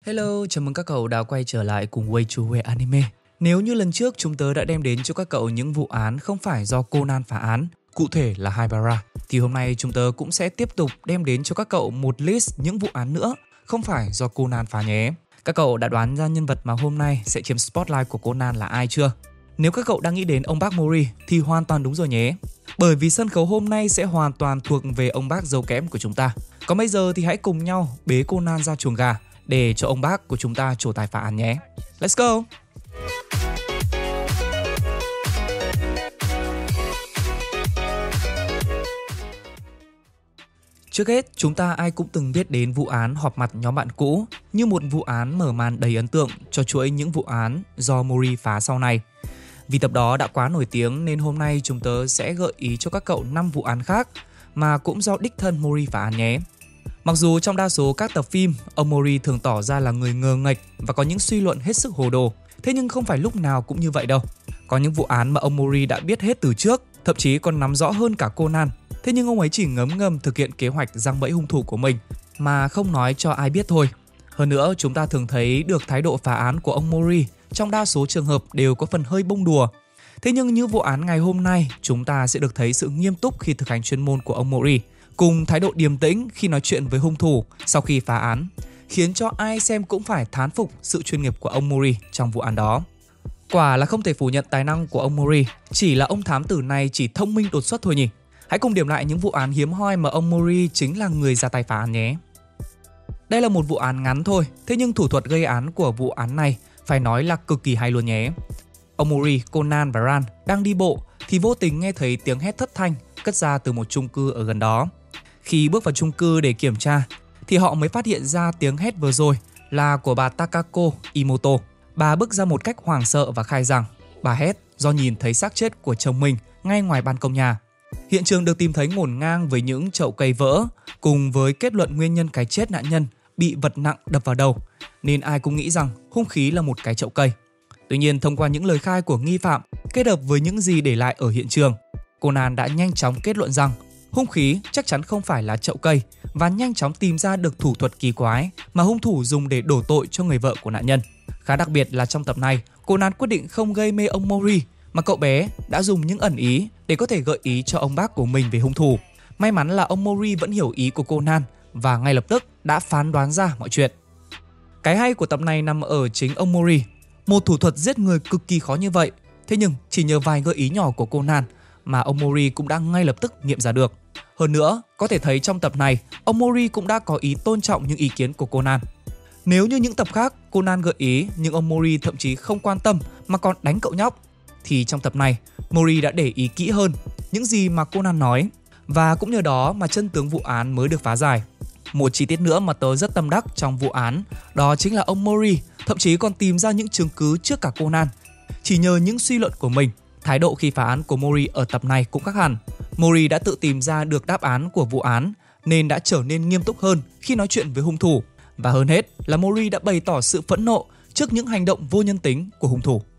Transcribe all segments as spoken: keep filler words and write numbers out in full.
Hello, chào mừng các cậu đã quay trở lại cùng Way to Way Anime. Nếu như lần trước chúng tớ đã đem đến cho các cậu những vụ án không phải do Conan phá án, cụ thể là Haibara, thì hôm nay chúng tớ cũng sẽ tiếp tục đem đến cho các cậu một list những vụ án nữa không phải do Conan phá nhé. Các cậu đã đoán ra nhân vật mà hôm nay sẽ chiếm spotlight của Conan là ai chưa? Nếu các cậu đang nghĩ đến ông bác Mori thì hoàn toàn đúng rồi nhé. Bởi vì sân khấu hôm nay sẽ hoàn toàn thuộc về ông bác dâu kẽm của chúng ta. Còn bây giờ thì hãy cùng nhau bế Conan ra chuồng gà để cho ông bác của chúng ta trổ tài phá án nhé. Let's go! Trước hết, chúng ta ai cũng từng biết đến vụ án họp mặt nhóm bạn cũ như một vụ án mở màn đầy ấn tượng cho chuỗi những vụ án do Mori phá sau này. Vì tập đó đã quá nổi tiếng nên hôm nay chúng tớ sẽ gợi ý cho các cậu năm vụ án khác mà cũng do đích thân Mori phá án nhé. Mặc dù trong đa số các tập phim, ông Mori thường tỏ ra là người ngờ nghệch và có những suy luận hết sức hồ đồ, thế nhưng không phải lúc nào cũng như vậy đâu. Có những vụ án mà ông Mori đã biết hết từ trước, thậm chí còn nắm rõ hơn cả Conan. Thế nhưng ông ấy chỉ ngấm ngầm thực hiện kế hoạch giăng bẫy hung thủ của mình mà không nói cho ai biết thôi. Hơn nữa, chúng ta thường thấy được thái độ phá án của ông Mori trong đa số trường hợp đều có phần hơi bông đùa. Thế nhưng như vụ án ngày hôm nay, chúng ta sẽ được thấy sự nghiêm túc khi thực hành chuyên môn của ông Mori, cùng thái độ điềm tĩnh khi nói chuyện với hung thủ sau khi phá án, khiến cho ai xem cũng phải thán phục sự chuyên nghiệp của ông Mori trong vụ án đó. Quả là không thể phủ nhận tài năng của ông Mori, chỉ là ông thám tử này chỉ thông minh đột xuất thôi nhỉ. Hãy cùng điểm lại những vụ án hiếm hoi mà ông Mori chính là người ra tay phá án nhé. Đây là một vụ án ngắn thôi, thế nhưng thủ thuật gây án của vụ án này phải nói là cực kỳ hay luôn nhé. Ông Mori, Conan và Ran đang đi bộ thì vô tình nghe thấy tiếng hét thất thanh cất ra từ một chung cư ở gần đó. Khi bước vào chung cư để kiểm tra thì họ mới phát hiện ra tiếng hét vừa rồi là của bà Takako Imoto. Bà bước ra một cách hoảng sợ và khai rằng bà hét do nhìn thấy xác chết của chồng mình ngay ngoài ban công nhà. Hiện trường được tìm thấy ngổn ngang với những chậu cây vỡ, cùng với kết luận nguyên nhân cái chết nạn nhân bị vật nặng đập vào đầu, nên ai cũng nghĩ rằng hung khí là một cái chậu cây. Tuy nhiên, thông qua những lời khai của nghi phạm kết hợp với những gì để lại ở hiện trường, Conan đã nhanh chóng kết luận rằng hung khí chắc chắn không phải là chậu cây và nhanh chóng tìm ra được thủ thuật kỳ quái mà hung thủ dùng để đổ tội cho người vợ của nạn nhân. Khá đặc biệt là trong tập này, Conan quyết định không gây mê ông Mori mà cậu bé đã dùng những ẩn ý để có thể gợi ý cho ông bác của mình về hung thủ. May mắn là ông Mori vẫn hiểu ý của Conan và ngay lập tức đã phán đoán ra mọi chuyện. Cái hay của tập này nằm ở chính ông Mori. Một thủ thuật giết người cực kỳ khó như vậy, thế nhưng chỉ nhờ vài gợi ý nhỏ của Conan mà ông Mori cũng đã ngay lập tức nghiệm ra được. Hơn nữa, có thể thấy trong tập này, ông Mori cũng đã có ý tôn trọng những ý kiến của Conan. Nếu như những tập khác Conan gợi ý nhưng ông Mori thậm chí không quan tâm mà còn đánh cậu nhóc, thì trong tập này, Mori đã để ý kỹ hơn những gì mà Conan nói và cũng nhờ đó mà chân tướng vụ án mới được phá giải. Một chi tiết nữa mà tớ rất tâm đắc trong vụ án đó chính là ông Mori thậm chí còn tìm ra những chứng cứ trước cả Conan. Chỉ nhờ những suy luận của mình, thái độ khi phá án của Mori ở tập này cũng khác hẳn. Mori đã tự tìm ra được đáp án của vụ án nên đã trở nên nghiêm túc hơn khi nói chuyện với hung thủ. Và hơn hết là Mori đã bày tỏ sự phẫn nộ trước những hành động vô nhân tính của hung thủ.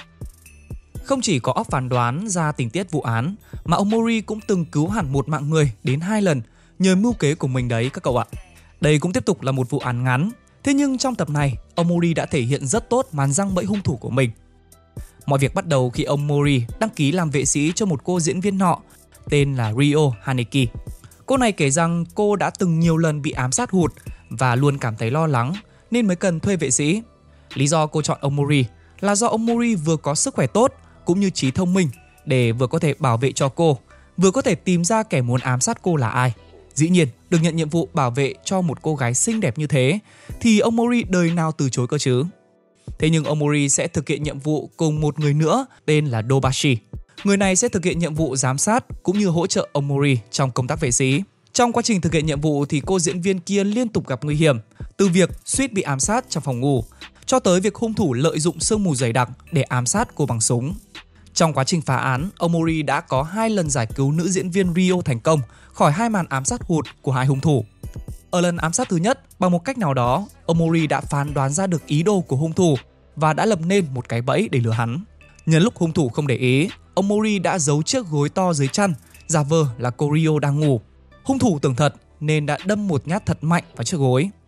Không chỉ có óc phán đoán ra tình tiết vụ án mà ông Mori cũng từng cứu hẳn một mạng người đến hai lần nhờ mưu kế của mình đấy các cậu ạ. Đây cũng tiếp tục là một vụ án ngắn, thế nhưng trong tập này ông Mori đã thể hiện rất tốt màn giăng bẫy hung thủ của mình. Mọi việc bắt đầu khi ông Mori đăng ký làm vệ sĩ cho một cô diễn viên nọ tên là Ryo Haneki. Cô này kể rằng cô đã từng nhiều lần bị ám sát hụt và luôn cảm thấy lo lắng nên mới cần thuê vệ sĩ. Lý do cô chọn ông Mori là do ông Mori vừa có sức khỏe tốt cũng như trí thông minh để vừa có thể bảo vệ cho cô, vừa có thể tìm ra kẻ muốn ám sát cô là ai. Dĩ nhiên, được nhận nhiệm vụ bảo vệ cho một cô gái xinh đẹp như thế thì ông Mori đời nào từ chối cơ chứ. Thế nhưng ông Mori sẽ thực hiện nhiệm vụ cùng một người nữa tên là Dobashi. Người này sẽ thực hiện nhiệm vụ giám sát cũng như hỗ trợ ông Mori trong công tác vệ sĩ. Trong quá trình thực hiện nhiệm vụ thì cô diễn viên kia liên tục gặp nguy hiểm, từ việc suýt bị ám sát trong phòng ngủ cho tới việc hung thủ lợi dụng sương mù dày đặc để ám sát cô bằng súng. Trong quá trình phá án, ông Mori đã có hai lần giải cứu nữ diễn viên Ryo thành công khỏi hai màn ám sát hụt của hai hung thủ. Ở lần ám sát thứ nhất, bằng một cách nào đó, ông Mori đã phán đoán ra được ý đồ của hung thủ và đã lập nên một cái bẫy để lừa hắn. Nhân lúc hung thủ không để ý, ông Mori đã giấu chiếc gối to dưới chăn, giả vờ là cô Ryo đang ngủ. Hung thủ tưởng thật nên đã đâm một nhát thật mạnh vào chiếc gối.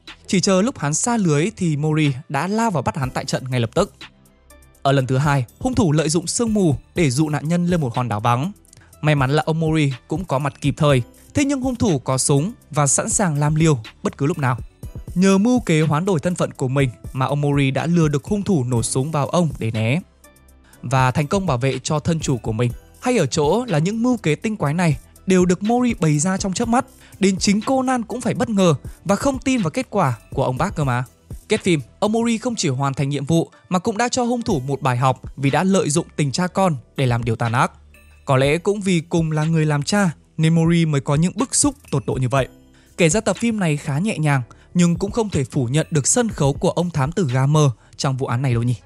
Chỉ chờ lúc hắn sa lưới thì Mori đã lao vào bắt hắn tại trận ngay lập tức. Ở lần thứ hai, hung thủ lợi dụng sương mù để dụ nạn nhân lên một hòn đảo vắng. May mắn là ông Mori cũng có mặt kịp thời, thế nhưng hung thủ có súng và sẵn sàng làm liều bất cứ lúc nào. Nhờ mưu kế hoán đổi thân phận của mình mà ông Mori đã lừa được hung thủ nổ súng vào ông để né và thành công bảo vệ cho thân chủ của mình. Hay ở chỗ là những mưu kế tinh quái này đều được Mori bày ra trong chớp mắt, đến chính Conan cũng phải bất ngờ và không tin vào kết quả của ông bác cơ mà. Kết phim, ông Mori không chỉ hoàn thành nhiệm vụ mà cũng đã cho hung thủ một bài học vì đã lợi dụng tình cha con để làm điều tàn ác. Có lẽ cũng vì cùng là người làm cha nên Mori mới có những bức xúc tột độ như vậy. Kể ra tập phim này khá nhẹ nhàng nhưng cũng không thể phủ nhận được sân khấu của ông thám tử Gamer trong vụ án này đâu nhỉ.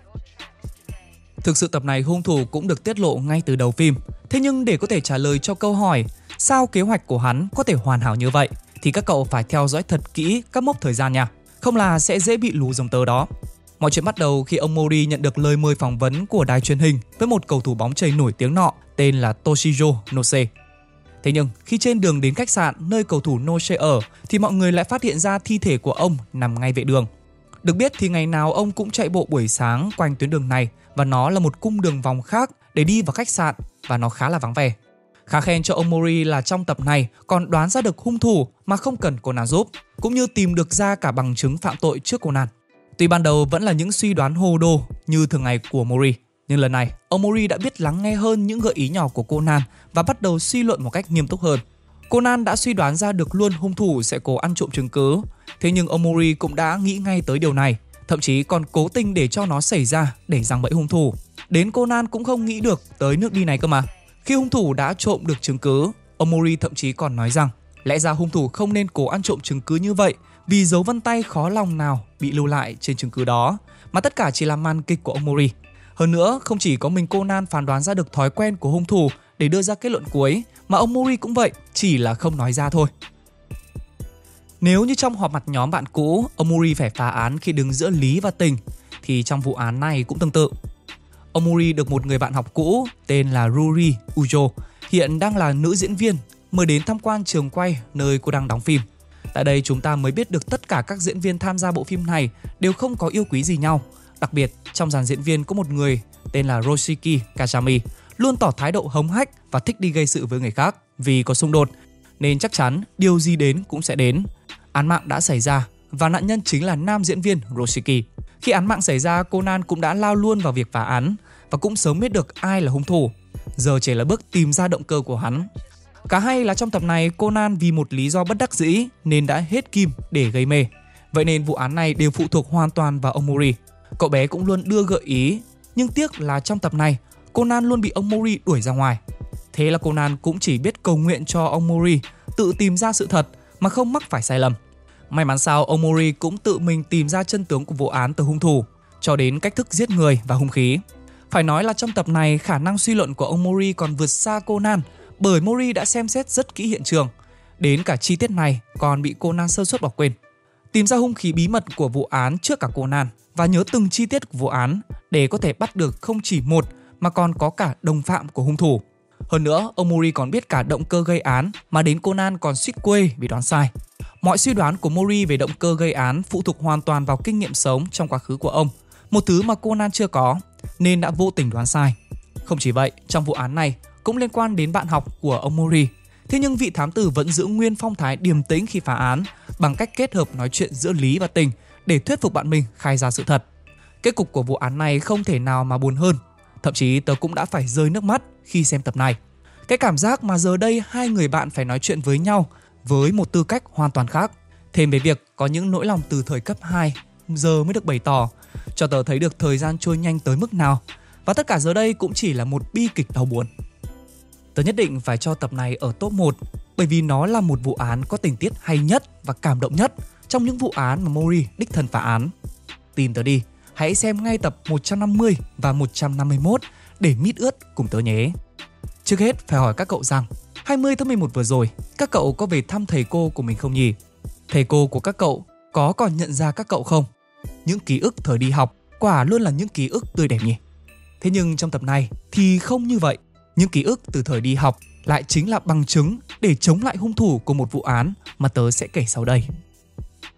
Thực sự tập này hung thủ cũng được tiết lộ ngay từ đầu phim. Thế nhưng để có thể trả lời cho câu hỏi sao kế hoạch của hắn có thể hoàn hảo như vậy thì các cậu phải theo dõi thật kỹ các mốc thời gian nha. Không là sẽ dễ bị lú giống tớ đó. Mọi chuyện bắt đầu khi ông Mori nhận được lời mời phỏng vấn của đài truyền hình với một cầu thủ bóng chày nổi tiếng nọ tên là Toshiro Nose. Thế nhưng khi trên đường đến khách sạn nơi cầu thủ Nose ở thì mọi người lại phát hiện ra thi thể của ông nằm ngay vệ đường. Được biết thì ngày nào ông cũng chạy bộ buổi sáng quanh tuyến đường này và nó là một cung đường vòng khác để đi vào khách sạn và nó khá là vắng vẻ. Khá khen cho ông Mori là trong tập này còn đoán ra được hung thủ mà không cần Conan giúp, cũng như tìm được ra cả bằng chứng phạm tội trước Conan. Tuy ban đầu vẫn là những suy đoán hồ đồ như thường ngày của Mori, nhưng lần này ông Mori đã biết lắng nghe hơn những gợi ý nhỏ của Conan và bắt đầu suy luận một cách nghiêm túc hơn. Conan đã suy đoán ra được luôn hung thủ sẽ cố ăn trộm chứng cứ, thế nhưng ông Mori cũng đã nghĩ ngay tới điều này, thậm chí còn cố tình để cho nó xảy ra để giăng bẫy hung thủ. Đến Conan cũng không nghĩ được tới nước đi này cơ mà. Khi hung thủ đã trộm được chứng cứ, ông Mori thậm chí còn nói rằng lẽ ra hung thủ không nên cố ăn trộm chứng cứ như vậy vì dấu vân tay khó lòng nào bị lưu lại trên chứng cứ đó, mà tất cả chỉ là màn kịch của ông Mori. Hơn nữa, không chỉ có mình Conan phán đoán ra được thói quen của hung thủ để đưa ra kết luận cuối, mà ông Mori cũng vậy, chỉ là không nói ra thôi. Nếu như trong họp mặt nhóm bạn cũ, ông Mori phải phá án khi đứng giữa lý và tình, thì trong vụ án này cũng tương tự. Ông Mori được một người bạn học cũ tên là Ruri Ujo, hiện đang là nữ diễn viên, mời đến tham quan trường quay nơi cô đang đóng phim. Tại đây chúng ta mới biết được tất cả các diễn viên tham gia bộ phim này đều không có yêu quý gì nhau. Đặc biệt, trong dàn diễn viên có một người tên là Roshiki Kazami, luôn tỏ thái độ hống hách và thích đi gây sự với người khác. Vì có xung đột, nên chắc chắn điều gì đến cũng sẽ đến. Án mạng đã xảy ra và nạn nhân chính là nam diễn viên Roshiki. Khi án mạng xảy ra, Conan cũng đã lao luôn vào việc phá án và cũng sớm biết được ai là hung thủ. Giờ chỉ là bước tìm ra động cơ của hắn. Cả hay là trong tập này Conan vì một lý do bất đắc dĩ nên đã hết kim để gây mê. Vậy nên vụ án này đều phụ thuộc hoàn toàn vào ông Mori. Cậu bé cũng luôn đưa gợi ý, nhưng tiếc là trong tập này Conan luôn bị ông Mori đuổi ra ngoài. Thế là Conan cũng chỉ biết cầu nguyện cho ông Mori tự tìm ra sự thật mà không mắc phải sai lầm. May mắn sao ông Mori cũng tự mình tìm ra chân tướng của vụ án từ hung thủ cho đến cách thức giết người và hung khí. Phải nói là trong tập này khả năng suy luận của ông Mori còn vượt xa Conan, bởi Mori đã xem xét rất kỹ hiện trường. Đến cả chi tiết này còn bị Conan sơ suất bỏ quên. Tìm ra hung khí bí mật của vụ án trước cả Conan và nhớ từng chi tiết của vụ án để có thể bắt được không chỉ một mà còn có cả đồng phạm của hung thủ. Hơn nữa, ông Mori còn biết cả động cơ gây án mà đến Conan còn suýt quê vì đoán sai. Mọi suy đoán của Mori về động cơ gây án phụ thuộc hoàn toàn vào kinh nghiệm sống trong quá khứ của ông, một thứ mà Conan chưa có nên đã vô tình đoán sai. Không chỉ vậy, trong vụ án này cũng liên quan đến bạn học của ông Mori. Thế nhưng vị thám tử vẫn giữ nguyên phong thái điềm tĩnh khi phá án bằng cách kết hợp nói chuyện giữa lý và tình để thuyết phục bạn mình khai ra sự thật. Kết cục của vụ án này không thể nào mà buồn hơn. Thậm chí tớ cũng đã phải rơi nước mắt khi xem tập này. Cái cảm giác mà giờ đây hai người bạn phải nói chuyện với nhau với một tư cách hoàn toàn khác. Thêm về việc có những nỗi lòng từ thời cấp hai giờ mới được bày tỏ, cho tớ thấy được thời gian trôi nhanh tới mức nào. Và tất cả giờ đây cũng chỉ là một bi kịch đau buồn. Tớ nhất định phải cho tập này ở top một, bởi vì nó là một vụ án có tình tiết hay nhất và cảm động nhất trong những vụ án mà Mori đích thân phá án. Tin tớ đi, hãy xem ngay tập một trăm năm mươi và một trăm năm mươi mốt để mít ướt cùng tớ nhé. Trước hết phải hỏi các cậu rằng hai mươi tháng mười một vừa rồi các cậu có về thăm thầy cô của mình không nhỉ? Thầy cô của các cậu có còn nhận ra các cậu không? Những ký ức thời đi học quả luôn là những ký ức tươi đẹp nhỉ? Thế nhưng trong tập này thì không như vậy. Những ký ức từ thời đi học lại chính là bằng chứng để chống lại hung thủ của một vụ án mà tớ sẽ kể sau đây.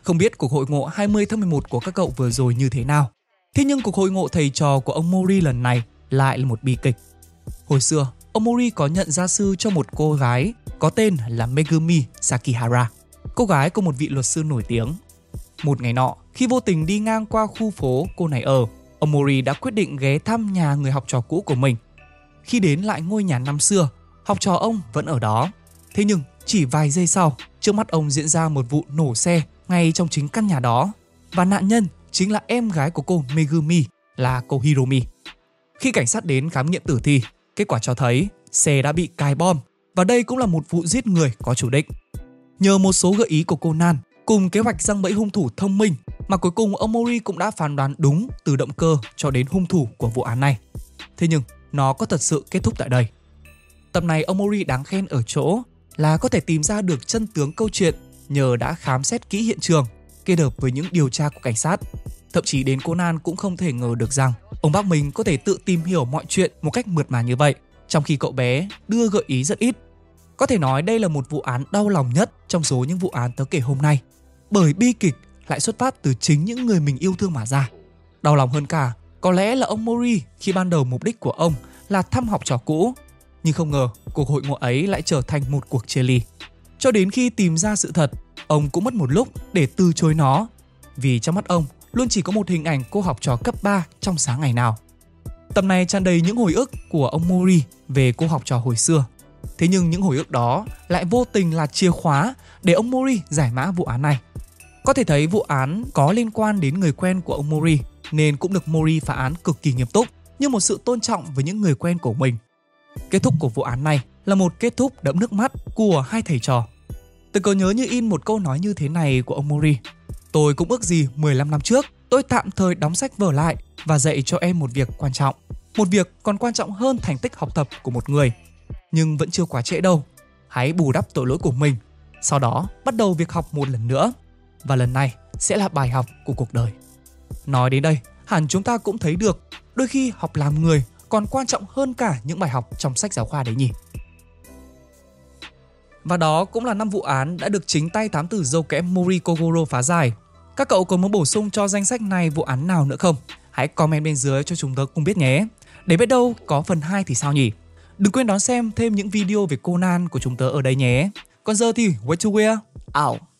Không biết cuộc hội ngộ hai mươi tháng mười một của các cậu vừa rồi như thế nào. Thế nhưng cuộc hội ngộ thầy trò của ông Mori lần này lại là một bi kịch. Hồi xưa, ông Mori có nhận gia sư cho một cô gái có tên là Megumi Sakihara, cô gái của một vị luật sư nổi tiếng. Một ngày nọ, khi vô tình đi ngang qua khu phố cô này ở, ông Mori đã quyết định ghé thăm nhà người học trò cũ của mình. Khi đến lại ngôi nhà năm xưa, học trò ông vẫn ở đó. Thế nhưng chỉ vài giây sau, trước mắt ông diễn ra một vụ nổ xe ngay trong chính căn nhà đó. Và nạn nhân chính là em gái của cô Megumi, là cô Hiromi. Khi cảnh sát đến khám nghiệm tử thi, kết quả cho thấy xe đã bị cài bom. Và đây cũng là một vụ giết người có chủ đích. Nhờ một số gợi ý của Conan cùng kế hoạch giăng bẫy hung thủ thông minh mà cuối cùng ông Mori cũng đã phán đoán đúng từ động cơ cho đến hung thủ của vụ án này. Thế nhưng nó có thật sự kết thúc tại đây? Tập này ông Mori đáng khen ở chỗ là có thể tìm ra được chân tướng câu chuyện nhờ đã khám xét kỹ hiện trường kết hợp với những điều tra của cảnh sát. Thậm chí đến Conan cũng không thể ngờ được rằng ông bác mình có thể tự tìm hiểu mọi chuyện một cách mượt mà như vậy, trong khi cậu bé đưa gợi ý rất ít. Có thể nói đây là một vụ án đau lòng nhất trong số những vụ án tớ kể hôm nay, bởi bi kịch lại xuất phát từ chính những người mình yêu thương mà ra. Đau lòng hơn cả, có lẽ là ông Mori khi ban đầu mục đích của ông là thăm học trò cũ, nhưng không ngờ cuộc hội ngộ ấy lại trở thành một cuộc chia ly. Cho đến khi tìm ra sự thật, ông cũng mất một lúc để từ chối nó, vì trong mắt ông luôn chỉ có một hình ảnh cô học trò cấp ba trong sáng ngày nào. Tập này tràn đầy những hồi ức của ông Mori về cô học trò hồi xưa. Thế nhưng những hồi ức đó lại vô tình là chìa khóa để ông Mori giải mã vụ án này. Có thể thấy vụ án có liên quan đến người quen của ông Mori nên cũng được Mori phá án cực kỳ nghiêm túc, như một sự tôn trọng với những người quen của mình. Kết thúc của vụ án này là một kết thúc đẫm nước mắt của hai thầy trò. Tôi có nhớ như in một câu nói như thế này của ông Mori: "Tôi cũng ước gì mười lăm năm trước tôi tạm thời đóng sách vở lại và dạy cho em một việc quan trọng. Một việc còn quan trọng hơn thành tích học tập của một người. Nhưng vẫn chưa quá trễ đâu. Hãy bù đắp tội lỗi của mình, sau đó bắt đầu việc học một lần nữa. Và lần này sẽ là bài học của cuộc đời." Nói đến đây, hẳn chúng ta cũng thấy được đôi khi học làm người còn quan trọng hơn cả những bài học trong sách giáo khoa đấy nhỉ. Và đó cũng là năm vụ án đã được chính tay thám tử râu kẽm Mori Kogoro phá giải. Các cậu có muốn bổ sung cho danh sách này vụ án nào nữa không? Hãy comment bên dưới cho chúng tớ cùng biết nhé. Để biết đâu có phần hai thì sao nhỉ? Đừng quên đón xem thêm những video về Conan của chúng tớ ở đây nhé. Còn giờ thì way to where? Out.